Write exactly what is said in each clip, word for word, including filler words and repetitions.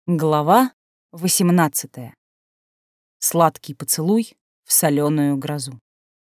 Глава восемнадцатая. Сладкий поцелуй в соленую грозу.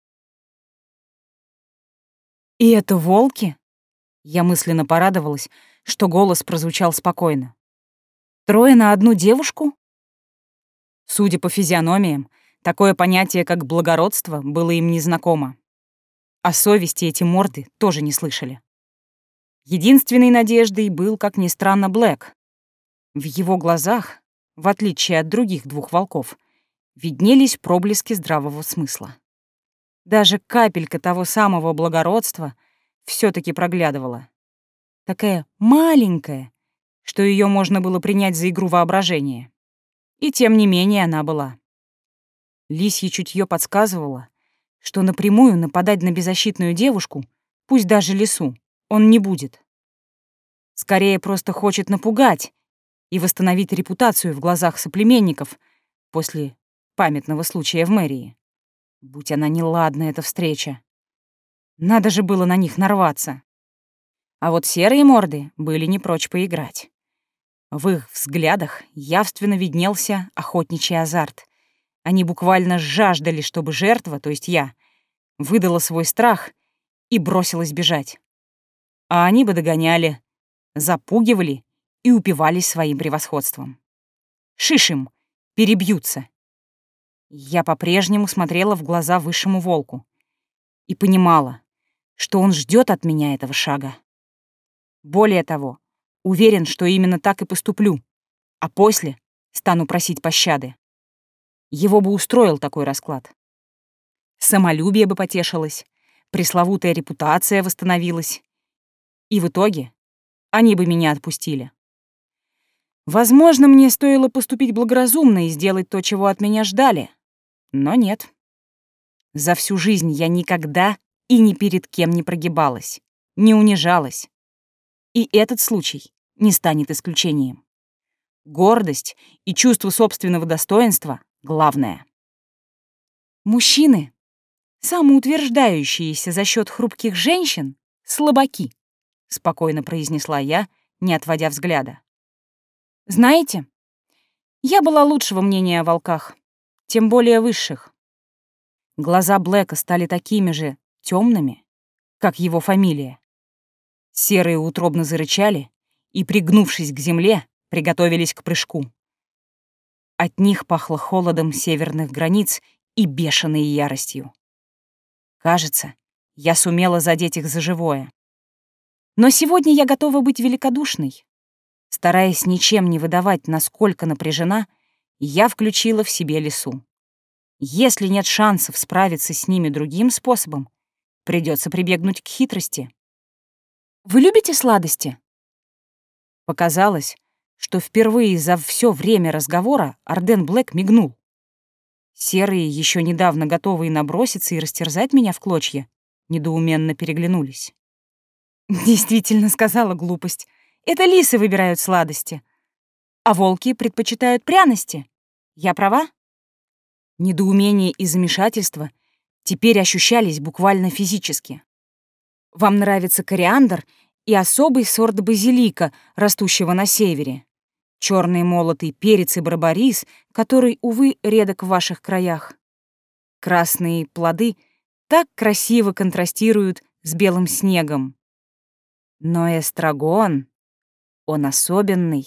«И это волки?» Я мысленно порадовалась, что голос прозвучал спокойно. «Трое на одну девушку?» Судя по физиономиям, такое понятие, как благородство, было им незнакомо. О совести эти морды тоже не слышали. Единственной надеждой был, как ни странно, Блэк. В его глазах, в отличие от других двух волков, виднелись проблески здравого смысла. Даже капелька того самого благородства все-таки проглядывала. Такая маленькая, что ее можно было принять за игру воображения. И тем не менее она была. Лисье чутье подсказывало, что напрямую нападать на беззащитную девушку, пусть даже лису, он не будет. Скорее просто хочет напугать и восстановить репутацию в глазах соплеменников после памятного случая в мэрии. Будь она неладна, эта встреча. Надо же было на них нарваться. А вот серые морды были не прочь поиграть. В их взглядах явственно виднелся охотничий азарт. Они буквально жаждали, чтобы жертва, то есть я, выдала свой страх и бросилась бежать. А они бы догоняли, запугивали и упивались своим превосходством. Шиш им, перебьются. Я по-прежнему смотрела в глаза высшему волку и понимала, что он ждет от меня этого шага. Более того, уверен, что именно так и поступлю, а после стану просить пощады. Его бы устроил такой расклад. Самолюбие бы потешилось, пресловутая репутация восстановилась, и в итоге они бы меня отпустили. Возможно, мне стоило поступить благоразумно и сделать то, чего от меня ждали, но нет. За всю жизнь я никогда и ни перед кем не прогибалась, не унижалась. И этот случай не станет исключением. Гордость и чувство собственного достоинства — главное. Мужчины, самоутверждающиеся за счет хрупких женщин, слабаки, спокойно произнесла я, не отводя взгляда. Знаете, я была лучшего мнения о волках, тем более высших. Глаза Блэка стали такими же темными, как его фамилия. Серые утробно зарычали и, пригнувшись к земле, приготовились к прыжку. От них пахло холодом северных границ и бешеной яростью. Кажется, я сумела задеть их за живое. Но сегодня я готова быть великодушной. Стараясь ничем не выдавать, насколько напряжена, я включила в себе лису. Если нет шансов справиться с ними другим способом, придется прибегнуть к хитрости. «Вы любите сладости?» Показалось, что впервые за все время разговора Арден Блэк мигнул. Серые, еще недавно готовые наброситься и растерзать меня в клочья, недоуменно переглянулись. Действительно сказала глупость. Это лисы выбирают сладости, а волки предпочитают пряности. Я права? Недоумение и замешательство теперь ощущались буквально физически. Вам нравится кориандр и особый сорт базилика, растущего на севере. Черный молотый перец и барбарис, который, увы, редок в ваших краях. Красные плоды так красиво контрастируют с белым снегом. Но эстрагон, он особенный.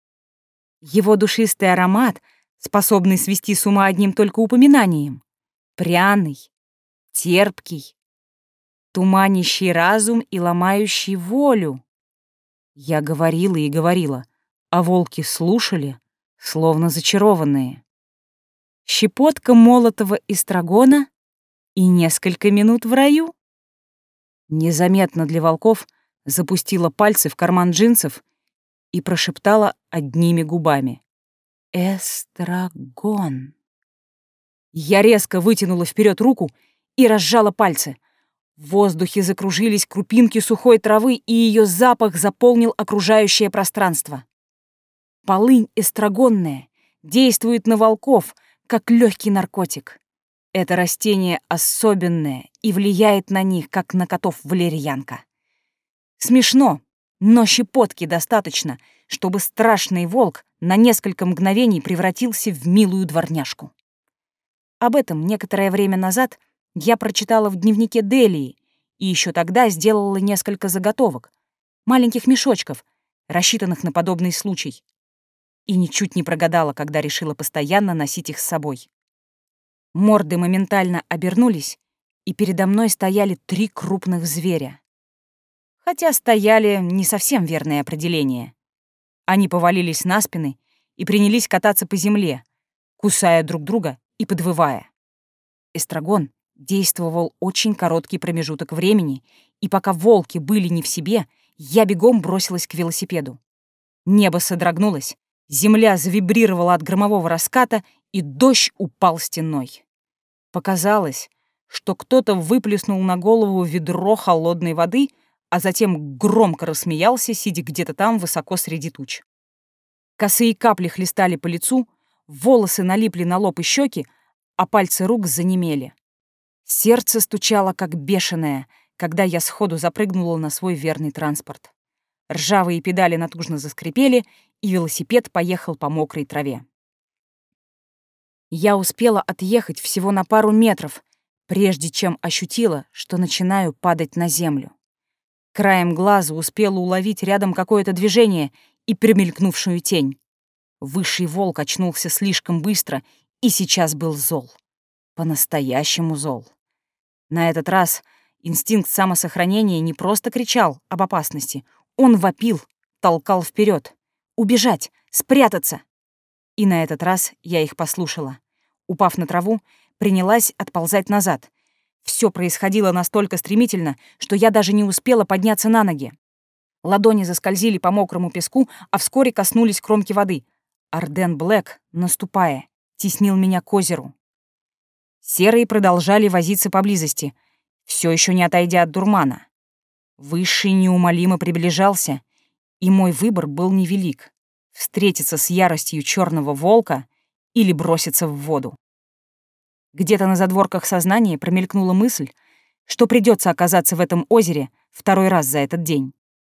Его душистый аромат, способный свести с ума одним только упоминанием, пряный, терпкий, туманящий разум и ломающий волю. Я говорила и говорила, а волки слушали, словно зачарованные. Щепотка молотого эстрагона и несколько минут в раю. Незаметно для волков запустила пальцы в карман джинсов и прошептала одними губами. «Эстрагон». Я резко вытянула вперед руку и разжала пальцы. В воздухе закружились крупинки сухой травы, и ее запах заполнил окружающее пространство. Полынь эстрагонная действует на волков, как легкий наркотик. Это растение особенное и влияет на них, как на котов валерьянка. Смешно, но щепотки достаточно, чтобы страшный волк на несколько мгновений превратился в милую дворняжку. Об этом некоторое время назад я прочитала в дневнике Делии и еще тогда сделала несколько заготовок, маленьких мешочков, рассчитанных на подобный случай. И ничуть не прогадала, когда решила постоянно носить их с собой. Морды моментально обернулись, и передо мной стояли три крупных зверя. Хотя стояли — не совсем верное определение. Они повалились на спины и принялись кататься по земле, кусая друг друга и подвывая. Эстрагон действовал очень короткий промежуток времени, и пока волки были не в себе, я бегом бросилась к велосипеду. Небо содрогнулось, земля завибрировала от громового раската, и дождь упал стеной. Показалось, что кто-то выплеснул на голову ведро холодной воды, а затем громко рассмеялся, сидя где-то там высоко среди туч. Косые капли хлестали по лицу, волосы налипли на лоб и щеки, а пальцы рук занемели. Сердце стучало как бешеное, когда я сходу запрыгнула на свой верный транспорт. Ржавые педали натужно заскрипели, и велосипед поехал по мокрой траве. Я успела отъехать всего на пару метров, прежде чем ощутила, что начинаю падать на землю. Краем глаза успела уловить рядом какое-то движение и промелькнувшую тень. Высший волк очнулся слишком быстро и сейчас был зол. По-настоящему зол. На этот раз инстинкт самосохранения не просто кричал об опасности, он вопил, толкал вперед, убежать, спрятаться. И на этот раз я их послушала. Упав на траву, принялась отползать назад. Все происходило настолько стремительно, что я даже не успела подняться на ноги. Ладони заскользили по мокрому песку, а вскоре коснулись кромки воды. Арден Блэк, наступая, теснил меня к озеру. Серые продолжали возиться поблизости, все еще не отойдя от дурмана. Высший неумолимо приближался, и мой выбор был невелик — встретиться с яростью черного волка или броситься в воду. Где-то на задворках сознания промелькнула мысль, что придется оказаться в этом озере второй раз за этот день.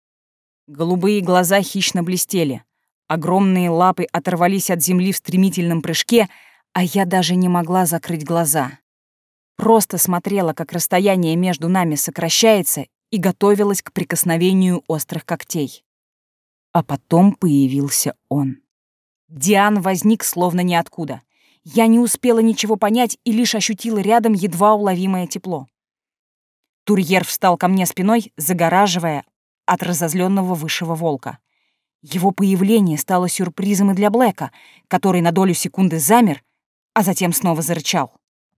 Голубые глаза хищно блестели, огромные лапы оторвались от земли в стремительном прыжке, а я даже не могла закрыть глаза. Просто смотрела, как расстояние между нами сокращается, и готовилась к прикосновению острых когтей. А потом появился он. Диан возник словно ниоткуда. Я не успела ничего понять и лишь ощутила рядом едва уловимое тепло. Турьер встал ко мне спиной, загораживая от разозленного высшего волка. Его появление стало сюрпризом и для Блэка, который на долю секунды замер, а затем снова зарычал.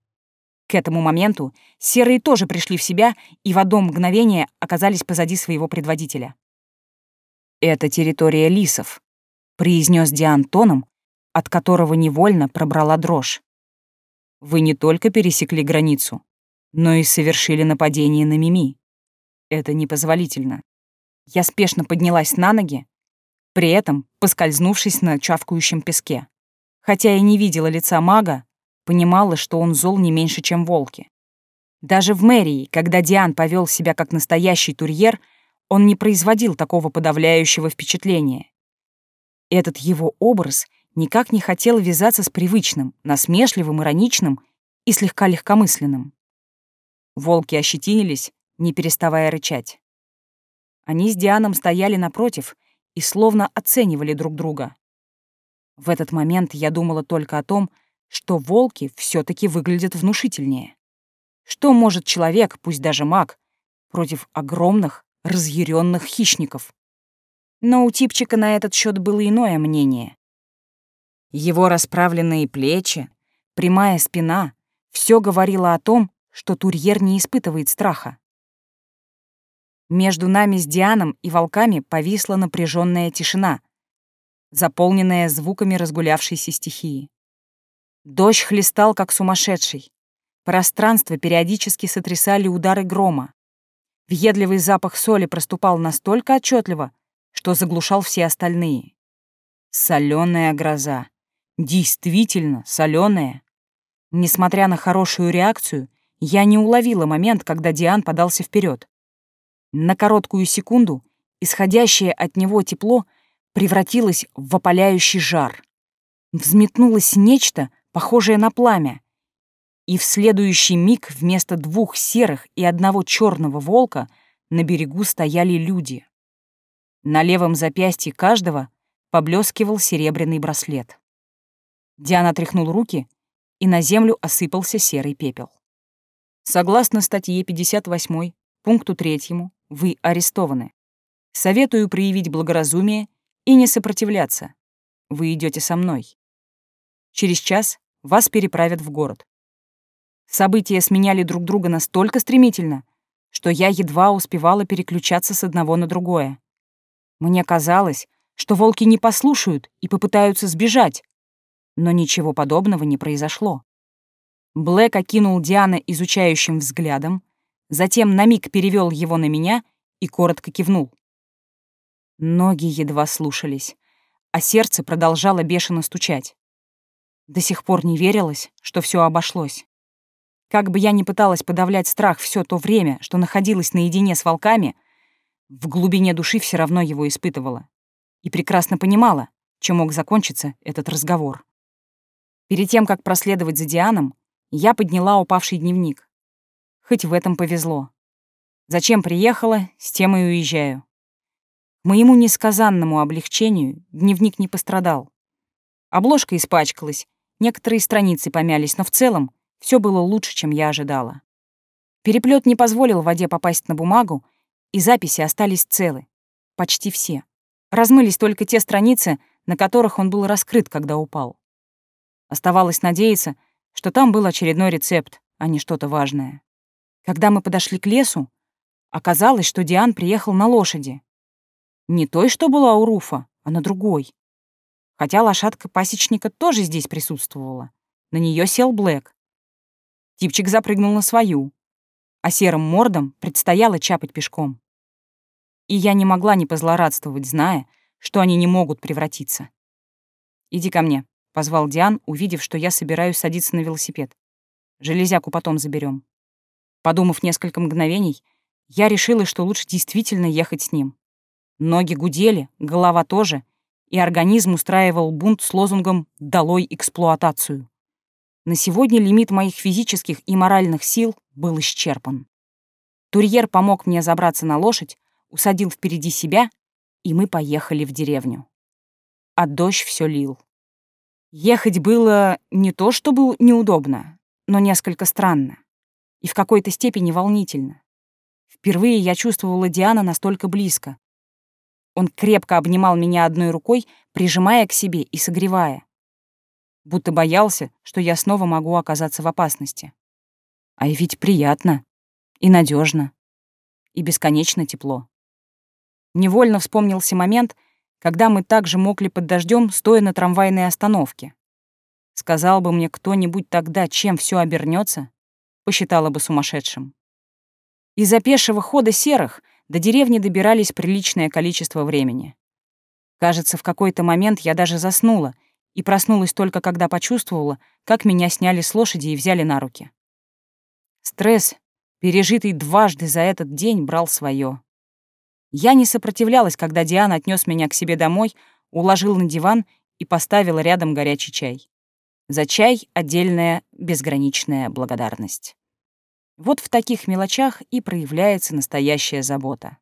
К этому моменту серые тоже пришли в себя и в одно мгновение оказались позади своего предводителя. «Это территория лисов», — произнес Диан тоном, от которого невольно пробрала дрожь. «Вы не только пересекли границу, но и совершили нападение на Мими. Это непозволительно». Я спешно поднялась на ноги, при этом поскользнувшись на чавкающем песке. Хотя и не видела лица мага, понимала, что он зол не меньше, чем волки. Даже в мэрии, когда Диан повел себя как настоящий турьер, он не производил такого подавляющего впечатления. Этот его образ никак не хотел вязаться с привычным, насмешливым, ироничным и слегка легкомысленным. Волки ощетинились, не переставая рычать. Они с Дианом стояли напротив и словно оценивали друг друга. В этот момент я думала только о том, что волки все-таки выглядят внушительнее. Что может человек, пусть даже маг, против огромных, разъяренных хищников? Но у типчика на этот счет было иное мнение. Его расправленные плечи, прямая спина — все говорило о том, что турьер не испытывает страха. Между нами с Дианом и волками повисла напряженная тишина, заполненная звуками разгулявшейся стихии. Дождь хлестал, как сумасшедший. Пространство периодически сотрясали удары грома. Въедливый запах соли проступал настолько отчетливо, что заглушал все остальные. Соленая гроза. Действительно соленая. Несмотря на хорошую реакцию, я не уловила момент, когда Диан подался вперед. На короткую секунду исходящее от него тепло превратилась в опаляющий жар. Взметнулось нечто, похожее на пламя, и в следующий миг вместо двух серых и одного черного волка на берегу стояли люди. На левом запястье каждого поблескивал серебряный браслет. Диана тряхнул руки, и на землю осыпался серый пепел. Согласно статье пятьдесят восемь, пункту третьему, вы арестованы. Советую проявить благоразумие и не сопротивляться. Вы идете со мной. Через час вас переправят в город. События сменяли друг друга настолько стремительно, что я едва успевала переключаться с одного на другое. Мне казалось, что волки не послушают и попытаются сбежать, но ничего подобного не произошло. Блэк окинул Диана изучающим взглядом, затем на миг перевел его на меня и коротко кивнул. Ноги едва слушались, а сердце продолжало бешено стучать. До сих пор не верилось, что все обошлось. Как бы я ни пыталась подавлять страх все то время, что находилась наедине с волками, в глубине души все равно его испытывала. И прекрасно понимала, чем мог закончиться этот разговор. Перед тем, как проследовать за Дианом, я подняла упавший дневник. Хоть в этом повезло. Зачем приехала, с тем и уезжаю. К моему несказанному облегчению дневник не пострадал. Обложка испачкалась, некоторые страницы помялись, но в целом все было лучше, чем я ожидала. Переплет не позволил воде попасть на бумагу, и записи остались целы. Почти все. Размылись только те страницы, на которых он был раскрыт, когда упал. Оставалось надеяться, что там был очередной рецепт, а не что-то важное. Когда мы подошли к лесу, оказалось, что Диан приехал на лошади. Не той, что была у Руфа, а на другой. Хотя лошадка пасечника тоже здесь присутствовала. На нее сел Блэк. Типчик запрыгнул на свою, а серым мордам предстояло чапать пешком. И я не могла не позлорадствовать, зная, что они не могут превратиться. «Иди ко мне», — позвал Диан, увидев, что я собираюсь садиться на велосипед. «Железяку потом заберем». Подумав несколько мгновений, я решила, что лучше действительно ехать с ним. Ноги гудели, голова тоже, и организм устраивал бунт с лозунгом «Долой эксплуатацию». На сегодня лимит моих физических и моральных сил был исчерпан. Турьер помог мне забраться на лошадь, усадил впереди себя, и мы поехали в деревню. А дождь все лил. Ехать было не то чтобы неудобно, но несколько странно и в какой-то степени волнительно. Впервые я чувствовала Диана настолько близко. Он крепко обнимал меня одной рукой, прижимая к себе и согревая. Будто боялся, что я снова могу оказаться в опасности. А ведь приятно, и надежно, и бесконечно тепло. Невольно вспомнился момент, когда мы также мокли под дождем, стоя на трамвайной остановке. Сказал бы мне кто-нибудь тогда, чем все обернется, посчитала бы сумасшедшим. Из-за пешего хода серых до деревни добирались приличное количество времени. Кажется, в какой-то момент я даже заснула, и проснулась только когда почувствовала, как меня сняли с лошади и взяли на руки. Стресс, пережитый дважды за этот день, брал свое. Я не сопротивлялась, когда Диан отнес меня к себе домой, уложил на диван и поставил рядом горячий чай. За чай отдельная безграничная благодарность. Вот в таких мелочах и проявляется настоящая забота.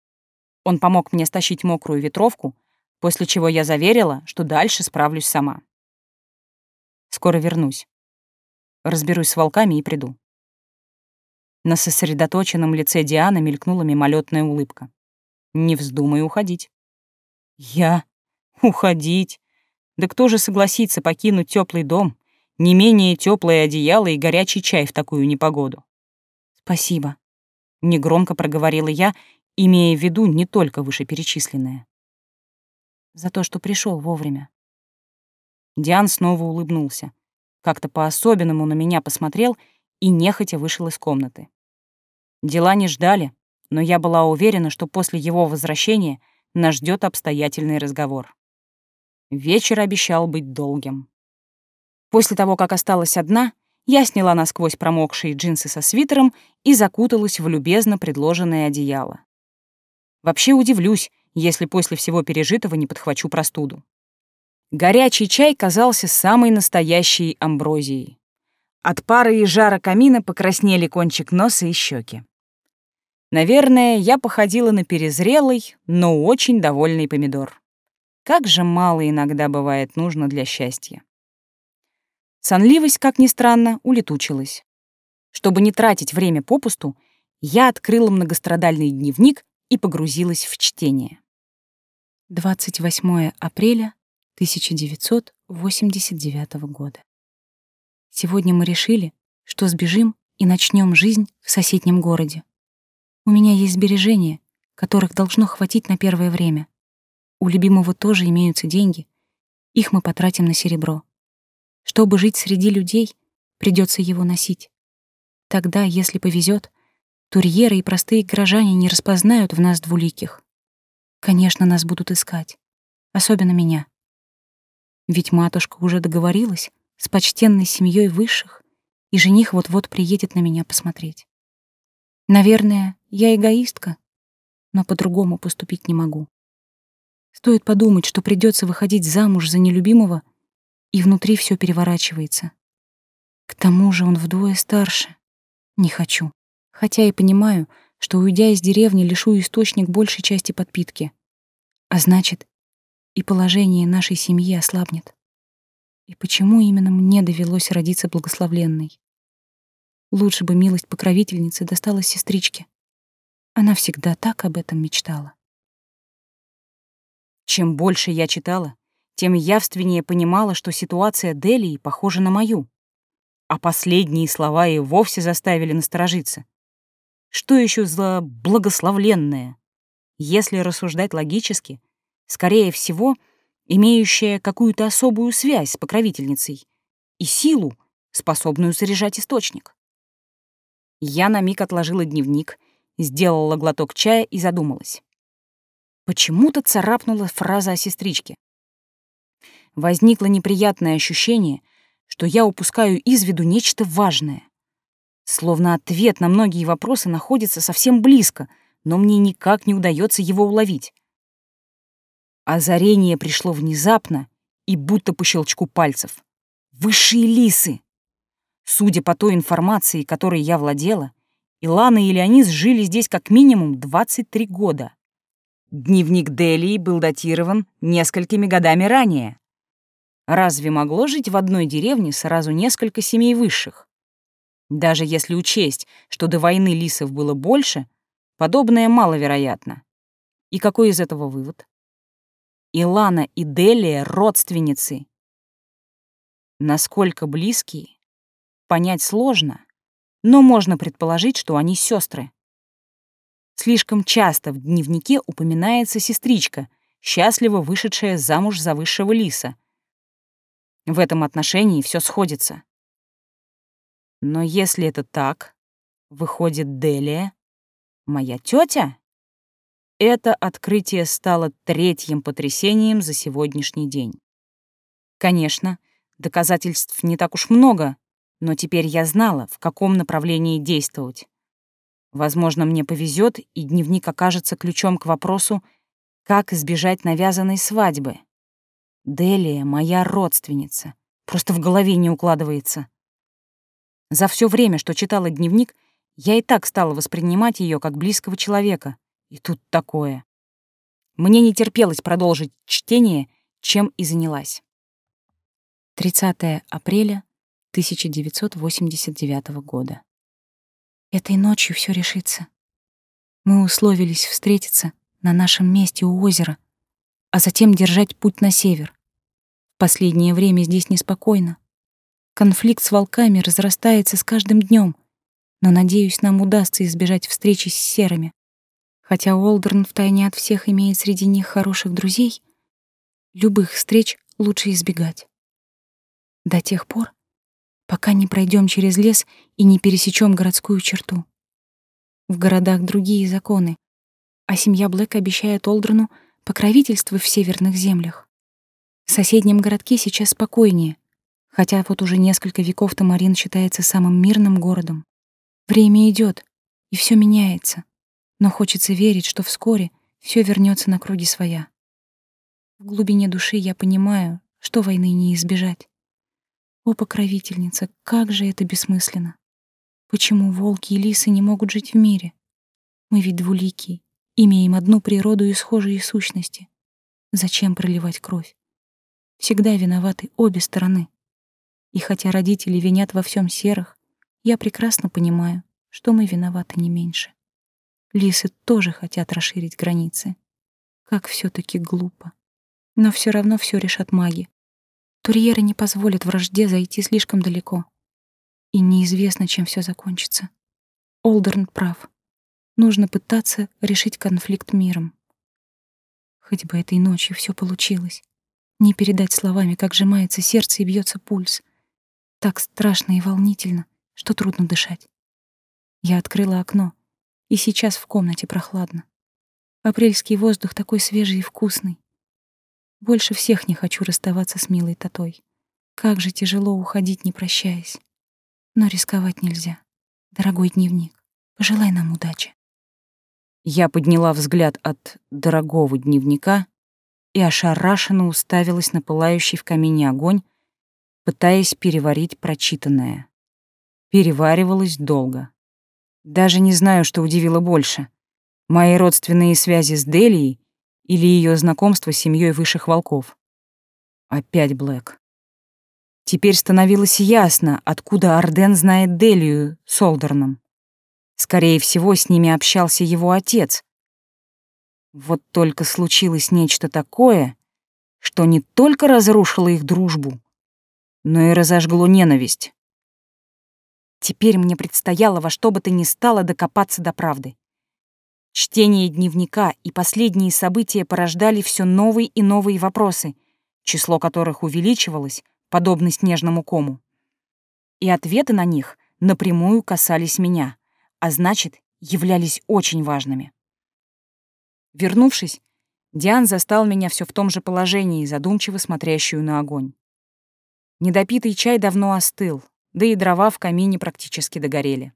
Он помог мне стащить мокрую ветровку, после чего я заверила, что дальше справлюсь сама. Скоро вернусь. Разберусь с волками и приду. На сосредоточенном лице Дианы мелькнула мимолетная улыбка. Не вздумай уходить. Я? Уходить? Да кто же согласится покинуть теплый дом, не менее теплое одеяло и горячий чай в такую непогоду? Спасибо. Негромко проговорила я, имея в виду не только вышеперечисленное. За то, что пришел вовремя. Диан снова улыбнулся, как-то по-особенному на меня посмотрел и нехотя вышел из комнаты. Дела не ждали, но я была уверена, что после его возвращения нас ждет обстоятельный разговор. Вечер обещал быть долгим. После того, как осталась одна, я сняла насквозь промокшие джинсы со свитером и закуталась в любезно предложенное одеяло. Вообще удивлюсь, если после всего пережитого не подхвачу простуду. Горячий чай казался самой настоящей амброзией. От пары и жара камина покраснели кончик носа и щеки. Наверное, я походила на перезрелый, но очень довольный помидор. Как же мало иногда бывает нужно для счастья. Сонливость, как ни странно, улетучилась. Чтобы не тратить время попусту, я открыла многострадальный дневник и погрузилась в чтение. двадцать восьмое апреля тысяча девятьсот восемьдесят девятого года. Сегодня мы решили, что сбежим и начнем жизнь в соседнем городе. У меня есть сбережения, которых должно хватить на первое время. У любимого тоже имеются деньги. Их мы потратим на серебро. Чтобы жить среди людей, придется его носить. Тогда, если повезет, турьеры и простые горожане не распознают в нас двуликих. Конечно, нас будут искать. Особенно меня. Ведь матушка уже договорилась с почтенной семьей высших, и жених вот-вот приедет на меня посмотреть. Наверное, я эгоистка, но по-другому поступить не могу. Стоит подумать, что придется выходить замуж за нелюбимого, и внутри все переворачивается. К тому же он вдвое старше. Не хочу. Хотя и понимаю, что, уйдя из деревни, лишу источник большей части подпитки. А значит, и положение нашей семьи ослабнет. И почему именно мне довелось родиться благословленной? Лучше бы милость покровительницы досталась сестричке. Она всегда так об этом мечтала. Чем больше я читала, тем явственнее понимала, что ситуация Делии похожа на мою. А последние слова и вовсе заставили насторожиться. Что еще за благословленное? Если рассуждать логически, скорее всего, имеющая какую-то особую связь с покровительницей и силу, способную заряжать источник. Я на миг отложила дневник, сделала глоток чая и задумалась. Почему-то царапнула фраза о сестричке. Возникло неприятное ощущение, что я упускаю из виду нечто важное. Словно ответ на многие вопросы находится совсем близко, но мне никак не удается его уловить. Озарение пришло внезапно и будто по щелчку пальцев. Высшие лисы! Судя по той информации, которой я владела, Илана и Леонис жили здесь как минимум двадцать три года. Дневник Делии был датирован несколькими годами ранее. Разве могло жить в одной деревне сразу несколько семей высших? Даже если учесть, что до войны лисов было больше, подобное маловероятно. И какой из этого вывод? Илана и Делия — родственницы. Насколько близкие, понять сложно, но можно предположить, что они сестры. Слишком часто в дневнике упоминается сестричка, счастливо вышедшая замуж за высшего лиса. В этом отношении все сходится. Но если это так, выходит, Делия — моя тетя? Это открытие стало третьим потрясением за сегодняшний день. Конечно, доказательств не так уж много, но теперь я знала, в каком направлении действовать. Возможно, мне повезет, и дневник окажется ключом к вопросу, как избежать навязанной свадьбы. Делия — моя родственница. Просто в голове не укладывается. За все время, что читала дневник, я и так стала воспринимать ее как близкого человека. И тут такое. Мне не терпелось продолжить чтение, чем и занялась. тридцатое апреля тысяча девятьсот восемьдесят девятого года. Этой ночью все решится. Мы условились встретиться на нашем месте у озера, а затем держать путь на север. В последнее время здесь неспокойно. Конфликт с волками разрастается с каждым днем, но, надеюсь, нам удастся избежать встречи с серыми. Хотя Олдерн втайне от всех имеет среди них хороших друзей, любых встреч лучше избегать. До тех пор, пока не пройдем через лес и не пересечем городскую черту. В городах другие законы, а семья Блэк обещает Олдерну покровительство в северных землях. В соседнем городке сейчас спокойнее, хотя вот уже несколько веков Тамарин считается самым мирным городом. Время идет, и все меняется, но хочется верить, что вскоре все вернется на круги своя. В глубине души я понимаю, что войны не избежать. О, покровительница, как же это бессмысленно! Почему волки и лисы не могут жить в мире? Мы ведь двуликие, имеем одну природу и схожие сущности. Зачем проливать кровь? Всегда виноваты обе стороны. И хотя родители винят во всем серых, я прекрасно понимаю, что мы виноваты не меньше. Лисы тоже хотят расширить границы. Как все-таки глупо. Но все равно все решат маги. Турьеры не позволят вражде зайти слишком далеко. И неизвестно, чем все закончится. Олдерн прав. Нужно пытаться решить конфликт миром. Хоть бы этой ночью все получилось. Не передать словами, как сжимается сердце и бьется пульс. Так страшно и волнительно, что трудно дышать. Я открыла окно, и сейчас в комнате прохладно. Апрельский воздух такой свежий и вкусный. Больше всех не хочу расставаться с милой Татой. Как же тяжело уходить, не прощаясь. Но рисковать нельзя. Дорогой дневник, пожелай нам удачи. Я подняла взгляд от дорогого дневника и ошарашенно уставилась на пылающий в камине огонь, пытаясь переварить прочитанное. Переваривалась долго. Даже не знаю, что удивило больше. Мои родственные связи с Делией или ее знакомство с семьей высших волков. Опять Блэк. Теперь становилось ясно, откуда Арден знает Делию с Олдерном. Скорее всего, с ними общался его отец. Вот только случилось нечто такое, что не только разрушило их дружбу, но и разожгло ненависть. Теперь мне предстояло во что бы то ни стало докопаться до правды. Чтение дневника и последние события порождали все новые и новые вопросы, число которых увеличивалось, подобно снежному кому. И ответы на них напрямую касались меня, а значит, являлись очень важными. Вернувшись, Диан застал меня все в том же положении, задумчиво смотрящую на огонь. Недопитый чай давно остыл, да и дрова в камине практически догорели.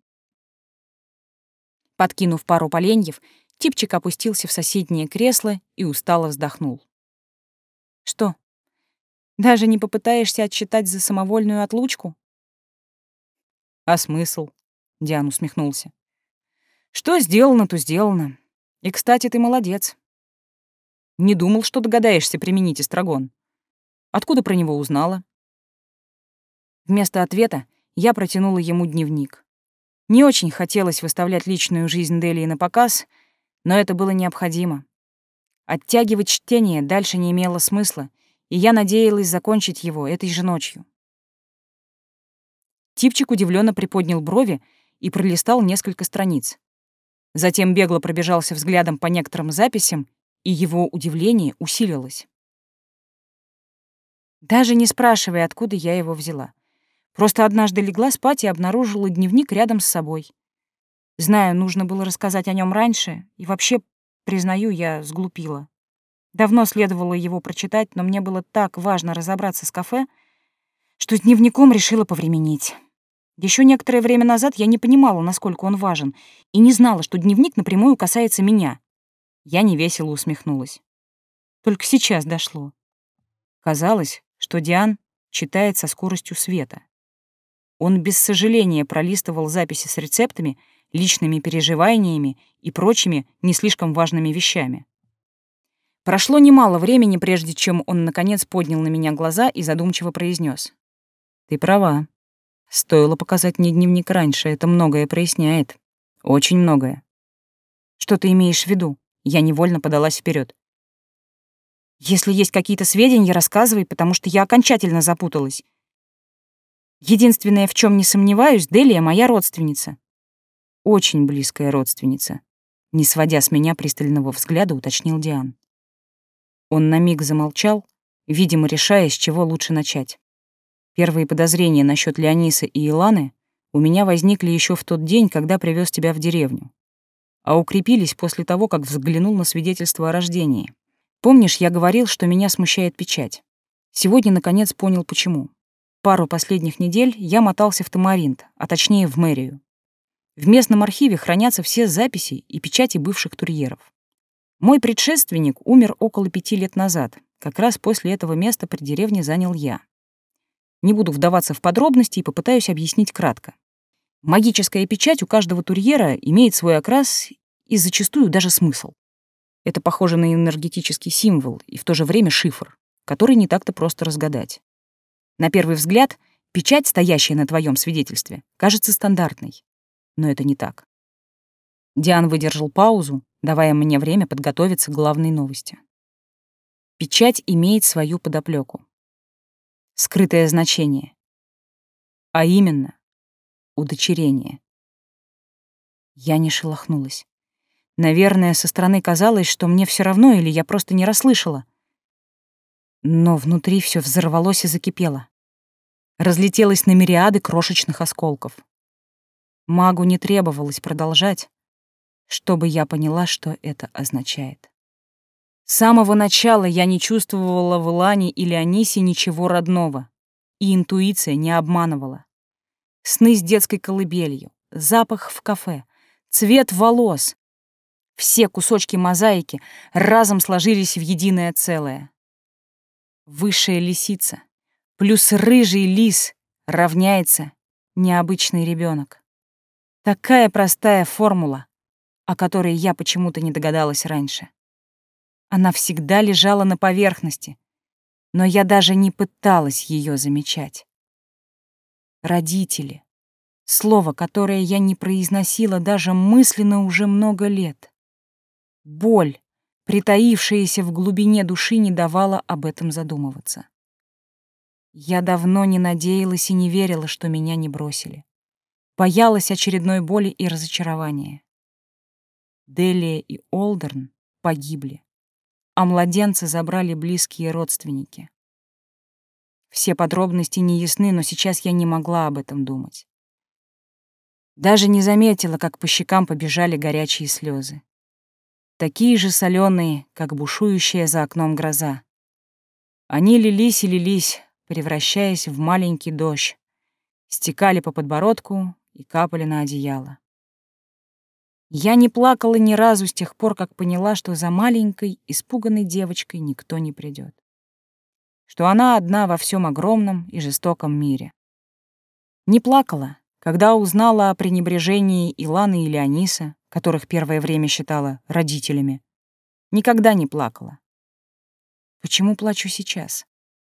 Подкинув пару поленьев, типчик опустился в соседнее кресло и устало вздохнул. «Что, даже не попытаешься отчитать за самовольную отлучку?» «А смысл?» — Диан усмехнулся. «Что сделано, то сделано. И, кстати, ты молодец. Не думал, что догадаешься применить эстрагон. Откуда про него узнала?» Вместо ответа я протянула ему дневник. Не очень хотелось выставлять личную жизнь Делии на показ, но это было необходимо. Оттягивать чтение дальше не имело смысла, и я надеялась закончить его этой же ночью. Типчик удивленно приподнял брови и пролистал несколько страниц. Затем бегло пробежался взглядом по некоторым записям, и его удивление усилилось. Даже не спрашивая, откуда я его взяла. Просто однажды легла спать и обнаружила дневник рядом с собой. Знаю, нужно было рассказать о нем раньше, и вообще, признаю, я сглупила. Давно следовало его прочитать, но мне было так важно разобраться с кафе, что с дневником решила повременить. Еще некоторое время назад я не понимала, насколько он важен, и не знала, что дневник напрямую касается меня. Я невесело усмехнулась. Только сейчас дошло. Казалось, что Диан читает со скоростью света. Он без сожаления пролистывал записи с рецептами, личными переживаниями и прочими не слишком важными вещами. Прошло немало времени, прежде чем он, наконец, поднял на меня глаза и задумчиво произнес: «Ты права. Стоило показать мне дневник раньше, это многое проясняет. Очень многое». «Что ты имеешь в виду?» Я невольно подалась вперед. «Если есть какие-то сведения, рассказывай, потому что я окончательно запуталась. Единственное, в чем не сомневаюсь, Делия моя родственница. Очень близкая родственница», — не сводя с меня пристального взгляда, уточнил Диан. Он на миг замолчал, видимо, решая, с чего лучше начать. Первые подозрения насчет Леонисы и Иланы у меня возникли еще в тот день, когда привез тебя в деревню, а укрепились после того, как взглянул на свидетельство о рождении. Помнишь, я говорил, что меня смущает печать? Сегодня, наконец, понял, почему. Пару последних недель я мотался в Тамаринт, а точнее в мэрию. В местном архиве хранятся все записи и печати бывших турьеров. Мой предшественник умер около пяти лет назад. Как раз после этого места при деревне занял я. Не буду вдаваться в подробности и попытаюсь объяснить кратко. Магическая печать у каждого турьера имеет свой окрас и зачастую даже смысл. Это похоже на энергетический символ и в то же время шифр, который не так-то просто разгадать. На первый взгляд, печать, стоящая на твоем свидетельстве, кажется стандартной. Но это не так. Диан выдержал паузу, давая мне время подготовиться к главной новости. Печать имеет свою подоплеку. Скрытое значение. А именно, удочерение. Я не шелохнулась. Наверное, со стороны казалось, что мне все равно или я просто не расслышала. Но внутри все взорвалось и закипело. Разлетелось на мириады крошечных осколков. Магу не требовалось продолжать, чтобы я поняла, что это означает. С самого начала я не чувствовала в Илане или Анисе ничего родного, и интуиция не обманывала. Сны с детской колыбелью, запах в кафе, цвет волос — все кусочки мозаики разом сложились в единое целое. Высшая лисица плюс рыжий лис равняется необычный ребенок. Такая простая формула, о которой я почему-то не догадалась раньше. Она всегда лежала на поверхности, но я даже не пыталась ее замечать. Родители — слово, которое я не произносила даже мысленно уже много лет. Боль, притаившаяся в глубине души, не давала об этом задумываться. Я давно не надеялась и не верила, что меня не бросили. Боялась очередной боли и разочарования. Делия и Олдерн погибли, а младенца забрали близкие родственники. Все подробности не ясны, но сейчас я не могла об этом думать. Даже не заметила, как по щекам побежали горячие слезы. Такие же соленые, как бушующая за окном гроза. Они лились и лились, превращаясь в маленький дождь, стекали по подбородку и капали на одеяло. Я не плакала ни разу с тех пор, как поняла, что за маленькой, испуганной девочкой никто не придет, что она одна во всем огромном и жестоком мире. Не плакала, когда узнала о пренебрежении Иланы и Леониса, которых первое время считала родителями. Никогда не плакала. Почему плачу сейчас?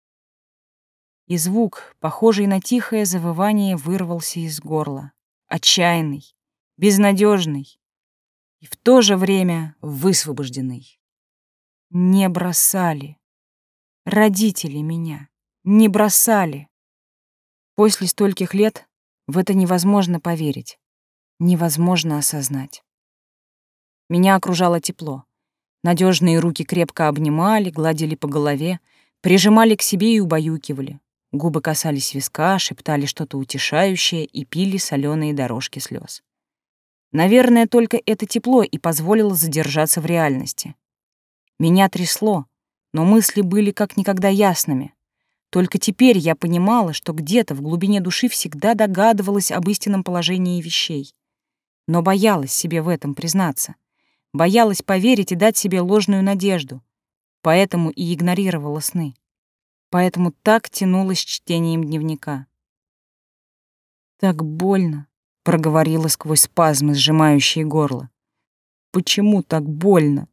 И звук, похожий на тихое завывание, вырвался из горла, отчаянный, безнадежный и в то же время высвобожденный. Не бросали. Родители меня не бросали. После стольких лет в это невозможно поверить, невозможно осознать. Меня окружало тепло. Надежные руки крепко обнимали, гладили по голове, прижимали к себе и убаюкивали. Губы касались виска, шептали что-то утешающее и пили соленые дорожки слез. Наверное, только это тепло и позволило задержаться в реальности. Меня трясло, но мысли были как никогда ясными. Только теперь я понимала, что где-то в глубине души всегда догадывалась об истинном положении вещей. Но боялась себе в этом признаться. Боялась поверить и дать себе ложную надежду. Поэтому и игнорировала сны. Поэтому так тянулась с чтением дневника. «Так больно», — проговорила сквозь спазмы, сжимающие горло. «Почему так больно?»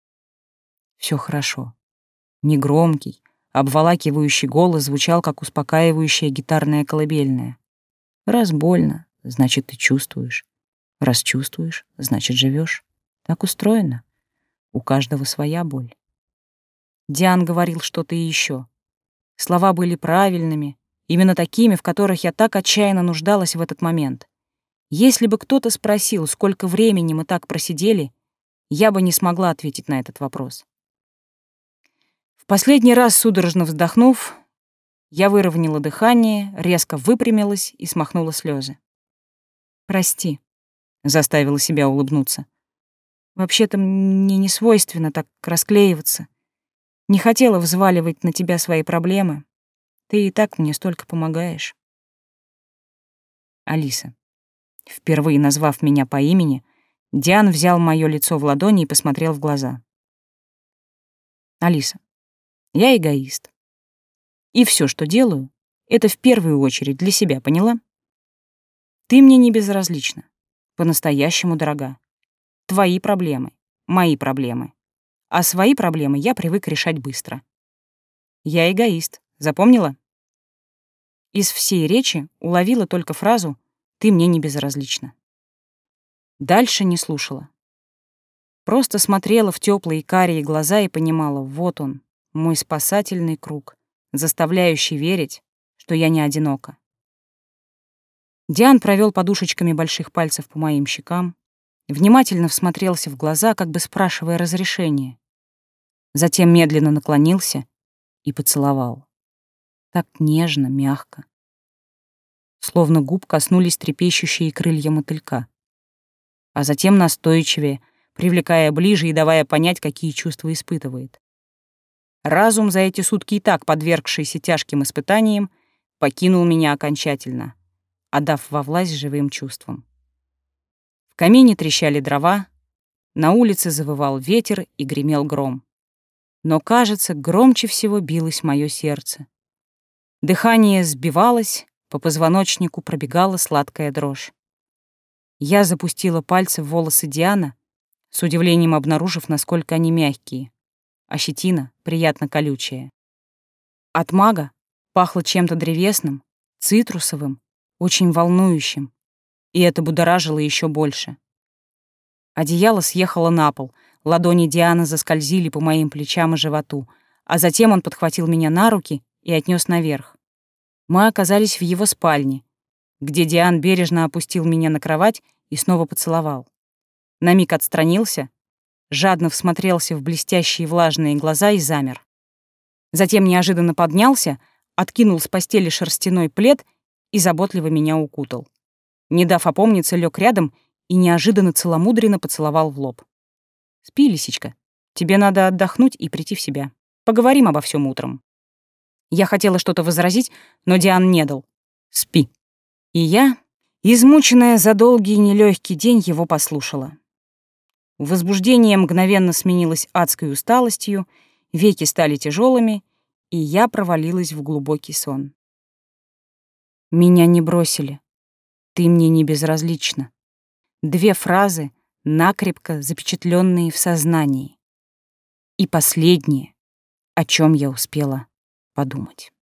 Все хорошо. Негромкий, обволакивающий голос звучал, как успокаивающая гитарная колыбельная. Раз больно, значит, ты чувствуешь. Раз чувствуешь, значит, живешь. Так устроено. У каждого своя боль. Диан говорил что-то и еще. Слова были правильными, именно такими, в которых я так отчаянно нуждалась в этот момент. Если бы кто-то спросил, сколько времени мы так просидели, я бы не смогла ответить на этот вопрос. В последний раз, судорожно вздохнув, я выровняла дыхание, резко выпрямилась и смахнула слезы. «Прости», — заставила себя улыбнуться. «Вообще-то мне не свойственно так расклеиваться. Не хотела взваливать на тебя свои проблемы. Ты и так мне столько помогаешь». Алиса. Впервые назвав меня по имени, Диан взял моё лицо в ладони и посмотрел в глаза. Алиса, я эгоист. И все, что делаю, это в первую очередь для себя, поняла? Ты мне не безразлична. По-настоящему дорога. Твои проблемы, мои проблемы. А свои проблемы я привык решать быстро. Я эгоист, запомнила? Из всей речи уловила только фразу «ты мне не безразлична». Дальше не слушала. Просто смотрела в теплые карие глаза и понимала, вот он, мой спасательный круг, заставляющий верить, что я не одинока. Диан провел подушечками больших пальцев по моим щекам, внимательно всмотрелся в глаза, как бы спрашивая разрешения. Затем медленно наклонился и поцеловал. Так нежно, мягко. Словно губ коснулись трепещущие крылья мотылька. А затем настойчивее, привлекая ближе и давая понять, какие чувства испытывает. Разум, за эти сутки и так подвергшийся тяжким испытаниям, покинул меня окончательно, отдав во власть живым чувствам. В камине трещали дрова, на улице завывал ветер и гремел гром. Но, кажется, громче всего билось мое сердце. Дыхание сбивалось, по позвоночнику пробегала сладкая дрожь. Я запустила пальцы в волосы Диана, с удивлением обнаружив, насколько они мягкие, а щетина приятно колючая. От мага пахло чем-то древесным, цитрусовым, очень волнующим, и это будоражило еще больше. Одеяло съехало на пол, ладони Дианы заскользили по моим плечам и животу, а затем он подхватил меня на руки и отнес наверх. Мы оказались в его спальне, где Диан бережно опустил меня на кровать и снова поцеловал. На миг отстранился, жадно всмотрелся в блестящие влажные глаза и замер. Затем неожиданно поднялся, откинул с постели шерстяной плед и заботливо меня укутал. Не дав опомниться, лег рядом и неожиданно целомудренно поцеловал в лоб. «Спи, лисичка, тебе надо отдохнуть и прийти в себя. Поговорим обо всем утром». Я хотела что-то возразить, но Диан не дал. «Спи». И я, измученная за долгий нелегкий день, его послушала. Возбуждение мгновенно сменилось адской усталостью, веки стали тяжелыми, и я провалилась в глубокий сон. «Меня не бросили. Ты мне не безразлична». Две фразы, накрепко запечатленные в сознании. И последнее, о чем я успела подумать.